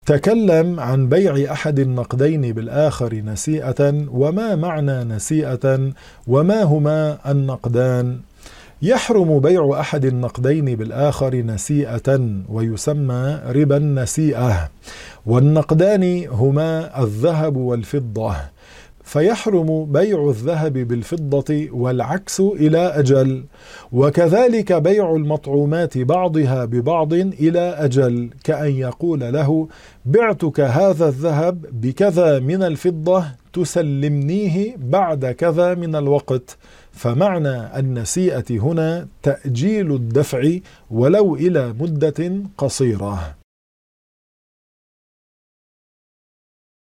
تكلم عن بيع أحد النقدين بالآخر نسيئة، وما معنى نسيئة، وما هما النقدان. يحرم بيع أحد النقدين بالآخر نسيئة، ويسمى ربا النسيئة، والنقدان هما الذهب والفضة، فيحرم بيع الذهب بالفضة والعكس إلى أجل، وكذلك بيع المطعومات بعضها ببعض إلى أجل، كأن يقول له: بعتك هذا الذهب بكذا من الفضة تسلمنيه بعد كذا من الوقت. فمعنى النسيئة هنا تأجيل الدفع ولو إلى مدة قصيرة.